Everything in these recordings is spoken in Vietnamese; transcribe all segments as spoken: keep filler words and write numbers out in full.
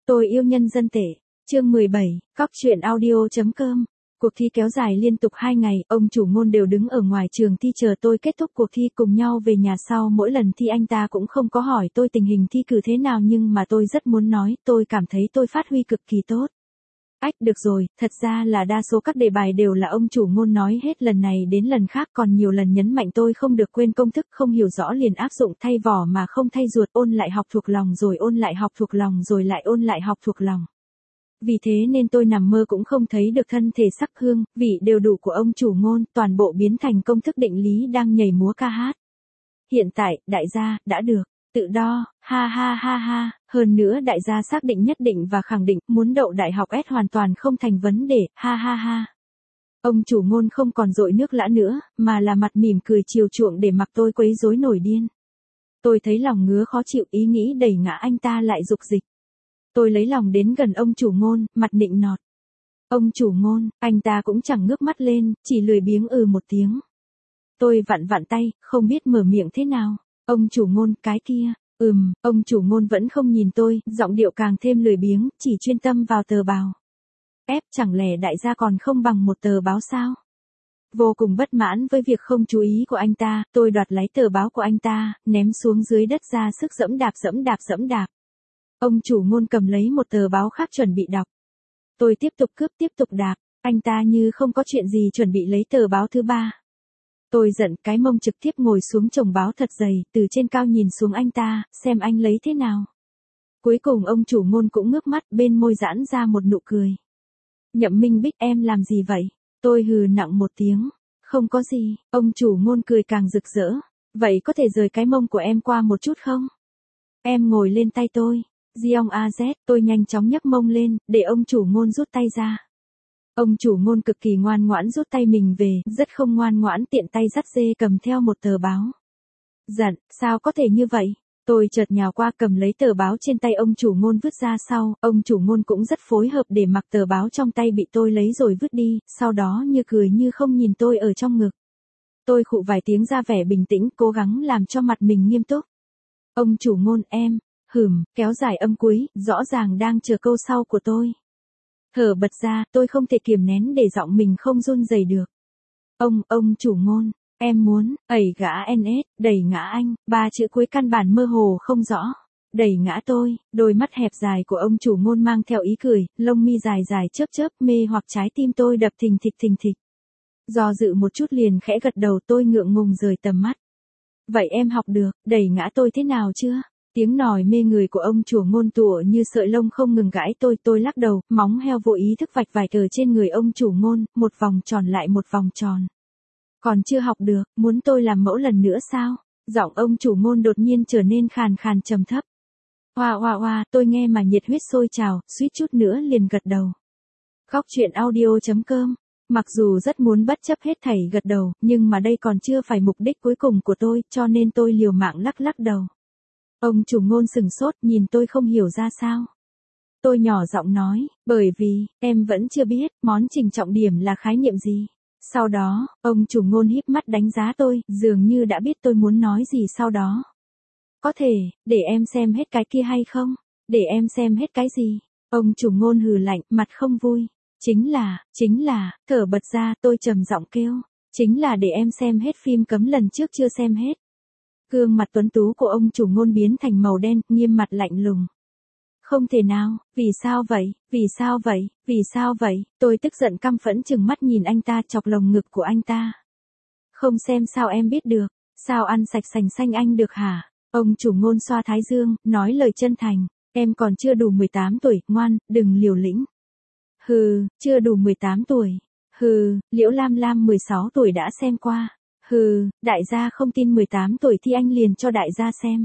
Tôi yêu nhân dân tệ. Chương mười bảy, cóc truyện audio.com. Cuộc thi kéo dài liên tục hai ngày, ông chủ môn đều đứng ở ngoài trường thi chờ tôi kết thúc cuộc thi cùng nhau về nhà sau mỗi lần thi anh ta cũng không có hỏi tôi tình hình thi cử thế nào nhưng mà tôi rất muốn nói, tôi cảm thấy tôi phát huy cực kỳ tốt. Ách, được rồi, thật ra là đa số các đề bài đều là ông chủ môn nói hết lần này đến lần khác còn nhiều lần nhấn mạnh tôi không được quên công thức không hiểu rõ liền áp dụng thay vỏ mà không thay ruột ôn lại học thuộc lòng rồi ôn lại học thuộc lòng rồi lại ôn lại học thuộc lòng. Vì thế nên tôi nằm mơ cũng không thấy được thân thể sắc hương, vị đều đủ của ông chủ môn, toàn bộ biến thành công thức định lý đang nhảy múa ca hát. Hiện tại, đại gia, đã được. Tự đo, ha ha ha ha, hơn nữa đại gia xác định nhất định và khẳng định muốn đậu đại học S hoàn toàn không thành vấn đề, ha ha ha. Ông chủ môn không còn dội nước lã nữa, mà là mặt mỉm cười chiều chuộng để mặc tôi quấy rối nổi điên. Tôi thấy lòng ngứa khó chịu ý nghĩ đẩy ngã anh ta lại dục dịch. Tôi lấy lòng đến gần ông chủ môn, mặt nịnh nọt. Ông chủ môn, anh ta cũng chẳng ngước mắt lên, chỉ lười biếng ừ một tiếng. Tôi vặn vặn tay, không biết mở miệng thế nào. Ông chủ môn, cái kia, ừm, ông chủ môn vẫn không nhìn tôi, giọng điệu càng thêm lười biếng, chỉ chuyên tâm vào tờ báo. Ép, chẳng lẽ đại gia còn không bằng một tờ báo sao? Vô cùng bất mãn với việc không chú ý của anh ta, tôi đoạt lấy tờ báo của anh ta, ném xuống dưới đất ra sức dẫm đạp dẫm đạp dẫm đạp. Ông chủ môn cầm lấy một tờ báo khác chuẩn bị đọc. Tôi tiếp tục cướp tiếp tục đạp, anh ta như không có chuyện gì chuẩn bị lấy tờ báo thứ ba. Tôi giận cái mông trực tiếp ngồi xuống chồng báo thật dày, từ trên cao nhìn xuống anh ta, xem anh lấy thế nào. Cuối cùng ông chủ môn cũng ngước mắt bên môi giãn ra một nụ cười. Nhậm Minh Bích em làm gì vậy? Tôi hừ nặng một tiếng. Không có gì, ông chủ môn cười càng rực rỡ. Vậy có thể rời cái mông của em qua một chút không? Em ngồi lên tay tôi. Giong a z, tôi nhanh chóng nhấc mông lên, để ông chủ môn rút tay ra. Ông chủ môn cực kỳ ngoan ngoãn rút tay mình về, rất không ngoan ngoãn tiện tay dắt dê cầm theo một tờ báo. Giận, sao có thể như vậy? Tôi chợt nhào qua cầm lấy tờ báo trên tay ông chủ môn vứt ra sau, ông chủ môn cũng rất phối hợp để mặc tờ báo trong tay bị tôi lấy rồi vứt đi, sau đó như cười như không nhìn tôi ở trong ngực. Tôi khụ vài tiếng ra vẻ bình tĩnh, cố gắng làm cho mặt mình nghiêm túc. Ông chủ môn em, hửm, kéo dài âm cuối, rõ ràng đang chờ câu sau của tôi. Thở bật ra, tôi không thể kiềm nén để giọng mình không run rẩy được. Ông, ông chủ môn, em muốn, ẩy gã en ét, đẩy ngã anh, ba chữ cuối căn bản mơ hồ không rõ. Đẩy ngã tôi, đôi mắt hẹp dài của ông chủ môn mang theo ý cười, lông mi dài dài chớp chớp mê hoặc trái tim tôi đập thình thịch thình thịch. Do dự một chút liền khẽ gật đầu tôi ngượng ngùng rời tầm mắt. Vậy em học được, đẩy ngã tôi thế nào chưa? Tiếng nòi mê người của ông chủ môn tủa như sợi lông không ngừng gãi tôi, tôi lắc đầu, móng heo vô ý thức vạch vài tờ trên người ông chủ môn, một vòng tròn lại một vòng tròn. Còn chưa học được, muốn tôi làm mẫu lần nữa sao? Giọng ông chủ môn đột nhiên trở nên khàn khàn trầm thấp. Hoa hoa hoa, tôi nghe mà nhiệt huyết sôi trào, suýt chút nữa liền gật đầu. Cóc truyện audio.com. Mặc dù rất muốn bất chấp hết thảy gật đầu, nhưng mà đây còn chưa phải mục đích cuối cùng của tôi, cho nên tôi liều mạng lắc lắc đầu. Ông chủ môn sừng sốt nhìn tôi không hiểu ra sao. Tôi nhỏ giọng nói, bởi vì, em vẫn chưa biết, món trình trọng điểm là khái niệm gì. Sau đó, ông chủ môn híp mắt đánh giá tôi, dường như đã biết tôi muốn nói gì sau đó. Có thể, để em xem hết cái kia hay không? Để em xem hết cái gì? Ông chủ môn hừ lạnh, mặt không vui. Chính là, chính là, thở bật ra, tôi trầm giọng kêu. Chính là để em xem hết phim cấm lần trước chưa xem hết. Gương mặt tuấn tú của ông chủ môn biến thành màu đen, nghiêm mặt lạnh lùng. Không thể nào, vì sao vậy, vì sao vậy, vì sao vậy, tôi tức giận căm phẫn chừng mắt nhìn anh ta chọc lồng ngực của anh ta. Không xem sao em biết được, sao ăn sạch sành xanh anh được hả? Ông chủ môn xoa thái dương, nói lời chân thành, em còn chưa đủ mười tám tuổi, ngoan, đừng liều lĩnh. Hừ, chưa đủ mười tám tuổi. Hừ, Liễu Lam Lam mười sáu tuổi đã xem qua. Hừ, đại gia không tin mười tám tuổi thì anh liền cho đại gia xem.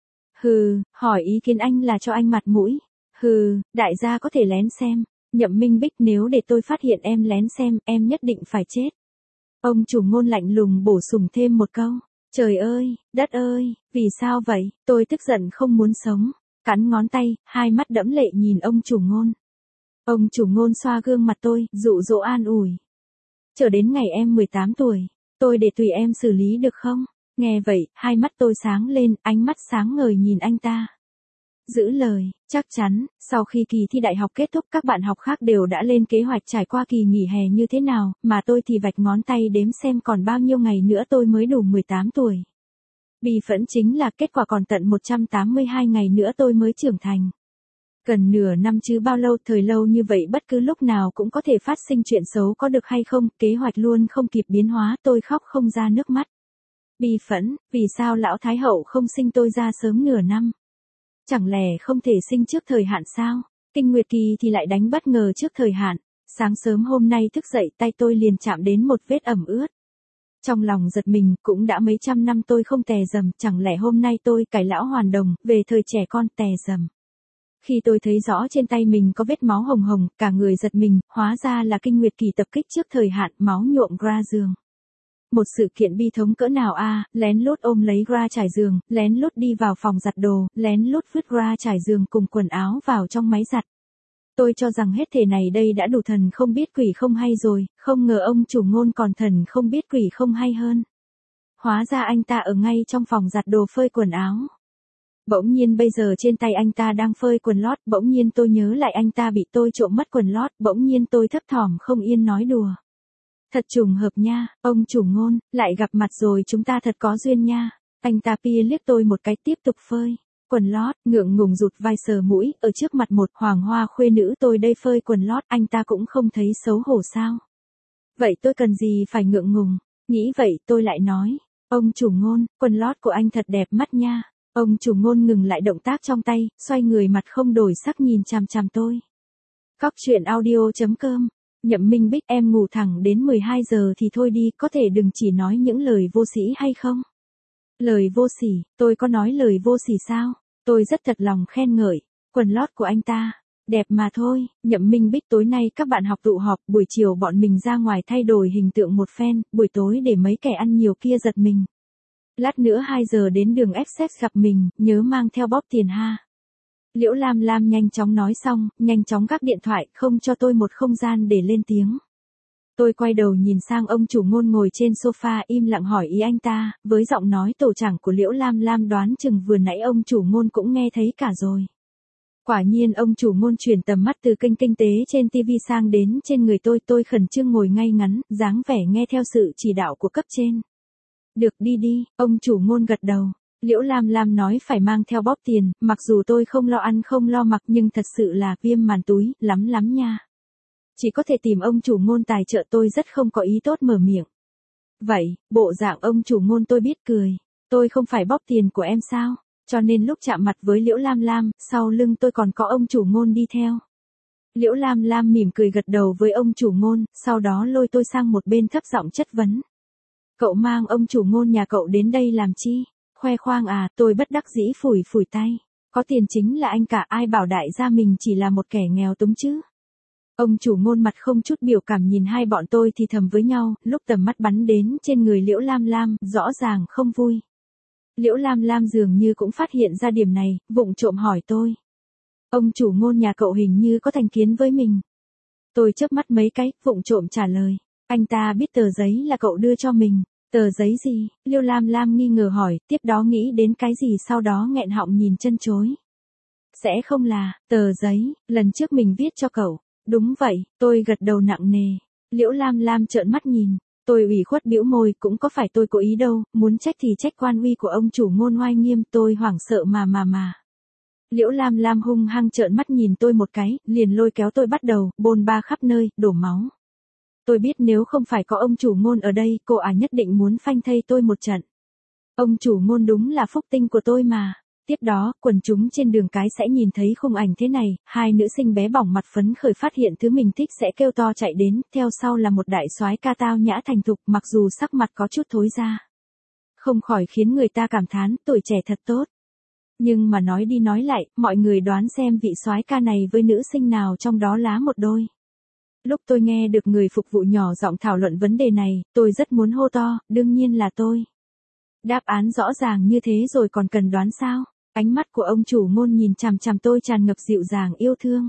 Hừ, hỏi ý kiến anh là cho anh mặt mũi. Hừ, đại gia có thể lén xem. Nhậm Minh Bích nếu để tôi phát hiện em lén xem, em nhất định phải chết. Ông chủ môn lạnh lùng bổ sung thêm một câu. Trời ơi, đất ơi, vì sao vậy? Tôi tức giận không muốn sống. Cắn ngón tay, hai mắt đẫm lệ nhìn ông chủ môn. Ông chủ môn xoa gương mặt tôi, dụ dỗ an ủi. Chờ đến ngày em mười tám tuổi. Tôi để tùy em xử lý được không? Nghe vậy, hai mắt tôi sáng lên, ánh mắt sáng ngời nhìn anh ta. Giữ lời, chắc chắn, sau khi kỳ thi đại học kết thúc các bạn học khác đều đã lên kế hoạch trải qua kỳ nghỉ hè như thế nào, mà tôi thì vạch ngón tay đếm xem còn bao nhiêu ngày nữa tôi mới đủ mười tám tuổi. Bi phẫn chính là kết quả còn tận một trăm tám mươi hai ngày nữa tôi mới trưởng thành. Cần nửa năm chứ bao lâu, thời lâu như vậy bất cứ lúc nào cũng có thể phát sinh chuyện xấu có được hay không, kế hoạch luôn không kịp biến hóa, tôi khóc không ra nước mắt. Bi phẫn, vì sao lão Thái Hậu không sinh tôi ra sớm nửa năm? Chẳng lẽ không thể sinh trước thời hạn sao? Kinh nguyệt kỳ thì lại đánh bất ngờ trước thời hạn. Sáng sớm hôm nay thức dậy tay tôi liền chạm đến một vết ẩm ướt. Trong lòng giật mình, cũng đã mấy trăm năm tôi không tè dầm, chẳng lẽ hôm nay tôi cải lão hoàn đồng, về thời trẻ con tè dầm. Khi tôi thấy rõ trên tay mình có vết máu hồng hồng, cả người giật mình, hóa ra là kinh nguyệt kỳ tập kích trước thời hạn, máu nhuộm gra giường. Một sự kiện bi thống cỡ nào a, à, lén lút ôm lấy gra trải giường, lén lút đi vào phòng giặt đồ, lén lút vứt gra trải giường cùng quần áo vào trong máy giặt. Tôi cho rằng hết thể này đây đã đủ thần không biết quỷ không hay rồi, không ngờ ông chủ ngôn còn thần không biết quỷ không hay hơn. Hóa ra anh ta ở ngay trong phòng giặt đồ phơi quần áo. Bỗng nhiên bây giờ trên tay anh ta đang phơi quần lót, bỗng nhiên tôi nhớ lại anh ta bị tôi trộm mất quần lót, bỗng nhiên tôi thấp thỏm không yên nói đùa. Thật trùng hợp nha, ông chủ ngôn, lại gặp mặt rồi chúng ta thật có duyên nha. Anh ta pia liếc tôi một cái tiếp tục phơi quần lót, ngượng ngùng rụt vai sờ mũi, ở trước mặt một hoàng hoa khuê nữ tôi đây phơi quần lót, anh ta cũng không thấy xấu hổ sao? Vậy tôi cần gì phải ngượng ngùng? Nghĩ vậy tôi lại nói, ông chủ ngôn, quần lót của anh thật đẹp mắt nha. Ông chủ ngôn ngừng lại động tác trong tay, xoay người mặt không đổi sắc nhìn chằm chằm tôi. Cóc truyện audio chấm com. Nhậm Minh Bích, em ngủ thẳng đến mười hai giờ thì thôi đi, có thể đừng chỉ nói những lời vô sĩ hay không? Lời vô sỉ, tôi có nói lời vô sỉ sao? Tôi rất thật lòng khen ngợi, quần lót của anh ta, đẹp mà thôi. Nhậm Minh Bích, tối nay các bạn học tụ họp, buổi chiều bọn mình ra ngoài thay đổi hình tượng một phen, buổi tối để mấy kẻ ăn nhiều kia giật mình. Lát nữa hai giờ đến đường Essex gặp mình, nhớ mang theo bóp tiền ha. Liễu Lam Lam nhanh chóng nói xong, nhanh chóng gác điện thoại, không cho tôi một không gian để lên tiếng. Tôi quay đầu nhìn sang ông chủ ngôn ngồi trên sofa im lặng hỏi ý anh ta, với giọng nói tổ trưởng của Liễu Lam Lam đoán chừng vừa nãy ông chủ ngôn cũng nghe thấy cả rồi. Quả nhiên ông chủ ngôn chuyển tầm mắt từ kênh kinh tế trên ti vi sang đến trên người tôi, tôi khẩn trương ngồi ngay ngắn, dáng vẻ nghe theo sự chỉ đạo của cấp trên. Được, đi đi, ông chủ ngôn gật đầu. Liễu Lam Lam nói phải mang theo bóp tiền, mặc dù tôi không lo ăn không lo mặc nhưng thật sự là viêm màn túi, lắm lắm nha. Chỉ có thể tìm ông chủ ngôn tài trợ, tôi rất không có ý tốt mở miệng. Vậy, bộ dạng ông chủ ngôn tôi biết cười. Tôi không phải bóp tiền của em sao? Cho nên lúc chạm mặt với Liễu Lam Lam, sau lưng tôi còn có ông chủ ngôn đi theo. Liễu Lam Lam mỉm cười gật đầu với ông chủ ngôn, sau đó lôi tôi sang một bên thấp giọng chất vấn. Cậu mang ông chủ ngôn nhà cậu đến đây làm chi? Khoe khoang à? Tôi bất đắc dĩ phủi phủi tay. Có tiền chính là anh cả, ai bảo đại gia mình chỉ là một kẻ nghèo túng chứ? Ông chủ ngôn mặt không chút biểu cảm nhìn hai bọn tôi thì thầm với nhau, lúc tầm mắt bắn đến trên người Liễu Lam Lam, rõ ràng không vui. Liễu Lam Lam dường như cũng phát hiện ra điểm này, vụng trộm hỏi tôi. Ông chủ ngôn nhà cậu hình như có thành kiến với mình. Tôi chớp mắt mấy cái, vụng trộm trả lời. Anh ta biết tờ giấy là cậu đưa cho mình. Tờ giấy gì? Liễu Lam Lam nghi ngờ hỏi, tiếp đó nghĩ đến cái gì sau đó nghẹn họng nhìn chân chối. Sẽ không là, tờ giấy, lần trước mình viết cho cậu. Đúng vậy, tôi gật đầu nặng nề. Liễu Lam Lam trợn mắt nhìn. Tôi ủy khuất bĩu môi, cũng có phải tôi cố ý đâu, muốn trách thì trách quan uy của ông chủ ngôn oai nghiêm, tôi hoảng sợ mà mà mà. Liễu Lam Lam hung hăng trợn mắt nhìn tôi một cái, liền lôi kéo tôi bắt đầu, bôn ba khắp nơi, đổ máu. Tôi biết nếu không phải có ông chủ ngôn ở đây, cô ả nhất định muốn phanh thây tôi một trận. Ông chủ ngôn đúng là phúc tinh của tôi mà. Tiếp đó, quần chúng trên đường cái sẽ nhìn thấy khung ảnh thế này, hai nữ sinh bé bỏng mặt phấn khởi phát hiện thứ mình thích sẽ kêu to chạy đến, theo sau là một đại soái ca tao nhã thành thục, mặc dù sắc mặt có chút thối ra. Không khỏi khiến người ta cảm thán, tuổi trẻ thật tốt. Nhưng mà nói đi nói lại, mọi người đoán xem vị soái ca này với nữ sinh nào trong đó lá một đôi. Lúc tôi nghe được người phục vụ nhỏ giọng thảo luận vấn đề này, tôi rất muốn hô to, đương nhiên là tôi. Đáp án rõ ràng như thế rồi còn cần đoán sao? Ánh mắt của ông chủ ngôn nhìn chằm chằm tôi tràn ngập dịu dàng yêu thương.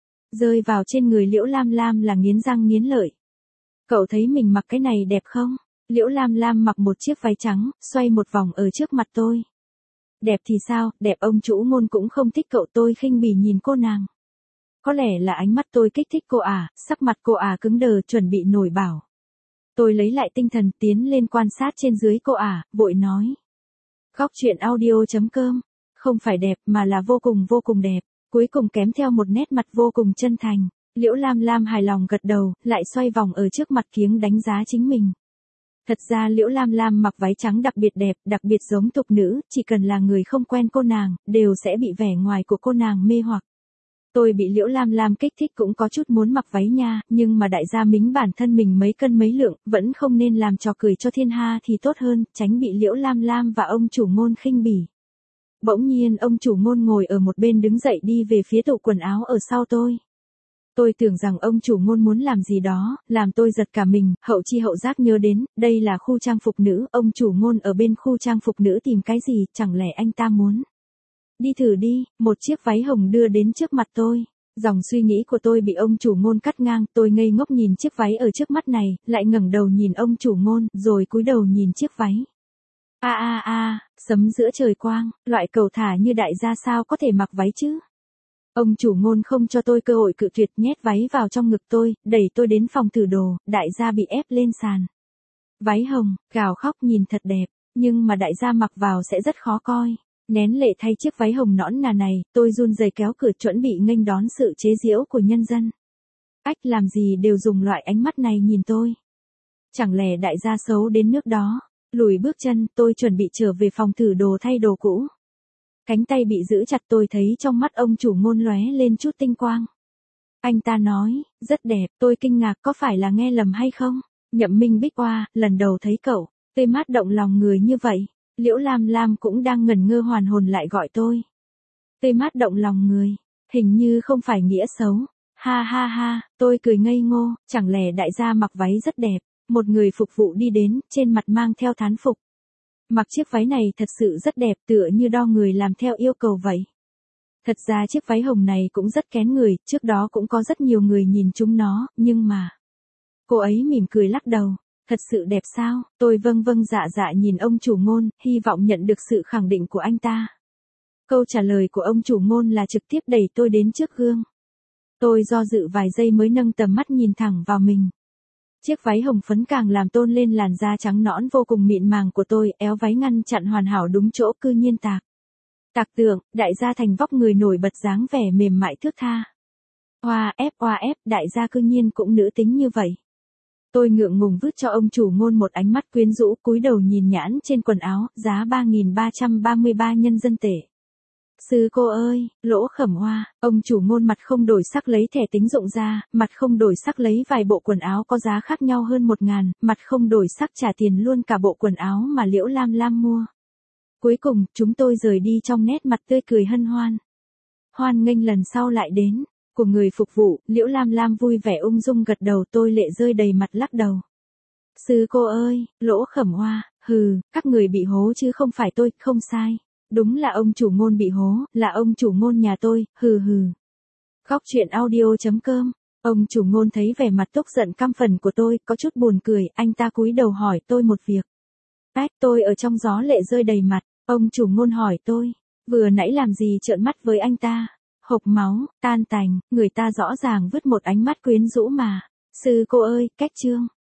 Rơi vào trên người Liễu Lam Lam là nghiến răng nghiến lợi. Cậu thấy mình mặc cái này đẹp không? Liễu Lam Lam mặc một chiếc váy trắng, xoay một vòng ở trước mặt tôi. Đẹp thì sao, đẹp ông chủ ngôn cũng không thích cậu, tôi khinh bỉ nhìn cô nàng. Có lẽ là ánh mắt tôi kích thích cô à, sắc mặt cô à cứng đờ chuẩn bị nổi bảo. Tôi lấy lại tinh thần tiến lên quan sát trên dưới cô à, vội nói. Góc truyện audio.com, không phải đẹp mà là vô cùng vô cùng đẹp, cuối cùng kém theo một nét mặt vô cùng chân thành. Liễu Lam Lam hài lòng gật đầu, lại xoay vòng ở trước mặt kiếng đánh giá chính mình. Thật ra Liễu Lam Lam mặc váy trắng đặc biệt đẹp, đặc biệt giống tục nữ, chỉ cần là người không quen cô nàng, đều sẽ bị vẻ ngoài của cô nàng mê hoặc. Tôi bị Liễu Lam Lam kích thích cũng có chút muốn mặc váy nha, nhưng mà đại gia mính bản thân mình mấy cân mấy lượng, vẫn không nên làm trò cười cho thiên hạ thì tốt hơn, tránh bị Liễu Lam Lam và ông chủ ngôn khinh bỉ. Bỗng nhiên ông chủ ngôn ngồi ở một bên đứng dậy đi về phía tủ quần áo ở sau tôi. Tôi tưởng rằng ông chủ ngôn muốn làm gì đó, làm tôi giật cả mình, hậu chi hậu giác nhớ đến, đây là khu trang phục nữ, ông chủ ngôn ở bên khu trang phục nữ tìm cái gì, chẳng lẽ anh ta muốn. Đi thử đi, một chiếc váy hồng đưa đến trước mặt tôi. Dòng suy nghĩ của tôi bị ông chủ ngôn cắt ngang, tôi ngây ngốc nhìn chiếc váy ở trước mắt này, lại ngẩng đầu nhìn ông chủ ngôn, rồi cúi đầu nhìn chiếc váy. A a a, sấm giữa trời quang, loại cầu thả như đại gia sao có thể mặc váy chứ? Ông chủ ngôn không cho tôi cơ hội cự tuyệt, nhét váy vào trong ngực tôi, đẩy tôi đến phòng thử đồ, đại gia bị ép lên sàn. Váy hồng, gào khóc nhìn thật đẹp, nhưng mà đại gia mặc vào sẽ rất khó coi. Nén lệ thay chiếc váy hồng nõn nà này, tôi run rẩy kéo cửa chuẩn bị nghênh đón sự chế giễu của nhân dân. Ách, làm gì đều dùng loại ánh mắt này nhìn tôi. Chẳng lẽ đại gia xấu đến nước đó? Lùi bước chân, tôi chuẩn bị trở về phòng thử đồ thay đồ cũ. Cánh tay bị giữ chặt, tôi thấy trong mắt ông chủ ngôn lóe lên chút tinh quang. Anh ta nói, rất đẹp, tôi kinh ngạc, có phải là nghe lầm hay không? Nhậm Minh Bích Oa, lần đầu thấy cậu, tươi mát động lòng người như vậy. Liễu Lam Lam cũng đang ngẩn ngơ hoàn hồn lại gọi tôi. Tươi mát động lòng người, hình như không phải nghĩa xấu. Ha ha ha, tôi cười ngây ngô, chẳng lẽ đại gia mặc váy rất đẹp. Một người phục vụ đi đến, trên mặt mang theo thán phục. Mặc chiếc váy này thật sự rất đẹp, tựa như đo người làm theo yêu cầu vậy. Thật ra chiếc váy hồng này cũng rất kén người, trước đó cũng có rất nhiều người nhìn chúng nó, nhưng mà... Cô ấy mỉm cười lắc đầu. Thật sự đẹp sao? Tôi vâng vâng dạ dạ nhìn ông chủ ngôn, hy vọng nhận được sự khẳng định của anh ta. Câu trả lời của ông chủ ngôn là trực tiếp đẩy tôi đến trước gương. Tôi do dự vài giây mới nâng tầm mắt nhìn thẳng vào mình. Chiếc váy hồng phấn càng làm tôn lên làn da trắng nõn vô cùng mịn màng của tôi, éo váy ngăn chặn hoàn hảo đúng chỗ, cư nhiên tạc. Tạc tượng, đại gia thành vóc người nổi bật dáng vẻ mềm mại thướt tha. Oa ép oa ép, đại gia cư nhiên cũng nữ tính như vậy. Tôi ngượng ngùng vứt cho ông chủ ngôn một ánh mắt quyến rũ, cúi đầu nhìn nhãn trên quần áo, giá ba nghìn ba trăm ba mươi ba nhân dân tệ. Sư cô ơi, lỗ khẩm hoa, ông chủ ngôn mặt không đổi sắc lấy thẻ tín dụng ra, mặt không đổi sắc lấy vài bộ quần áo có giá khác nhau hơn một ngàn, mặt không đổi sắc trả tiền luôn cả bộ quần áo mà Liễu Lam Lam mua. Cuối cùng, chúng tôi rời đi trong nét mặt tươi cười hân hoan. Hoan nghênh lần sau lại đến. Của người phục vụ, Liễu Lam Lam vui vẻ ung dung gật đầu, tôi lệ rơi đầy mặt lắc đầu. Sư cô ơi, lỗ khẩm hoa, hừ, các người bị hố chứ không phải tôi, không sai. Đúng là ông chủ ngôn bị hố, là ông chủ ngôn nhà tôi, hừ hừ. Góc truyện audio.com, ông chủ ngôn thấy vẻ mặt tức giận căm phẫn của tôi, có chút buồn cười, anh ta cúi đầu hỏi tôi một việc. Ách, tôi ở trong gió lệ rơi đầy mặt, ông chủ ngôn hỏi tôi, vừa nãy làm gì trợn mắt với anh ta? Hộc máu, tan tành, người ta rõ ràng vứt một ánh mắt quyến rũ mà. Sư cô ơi, cách chương.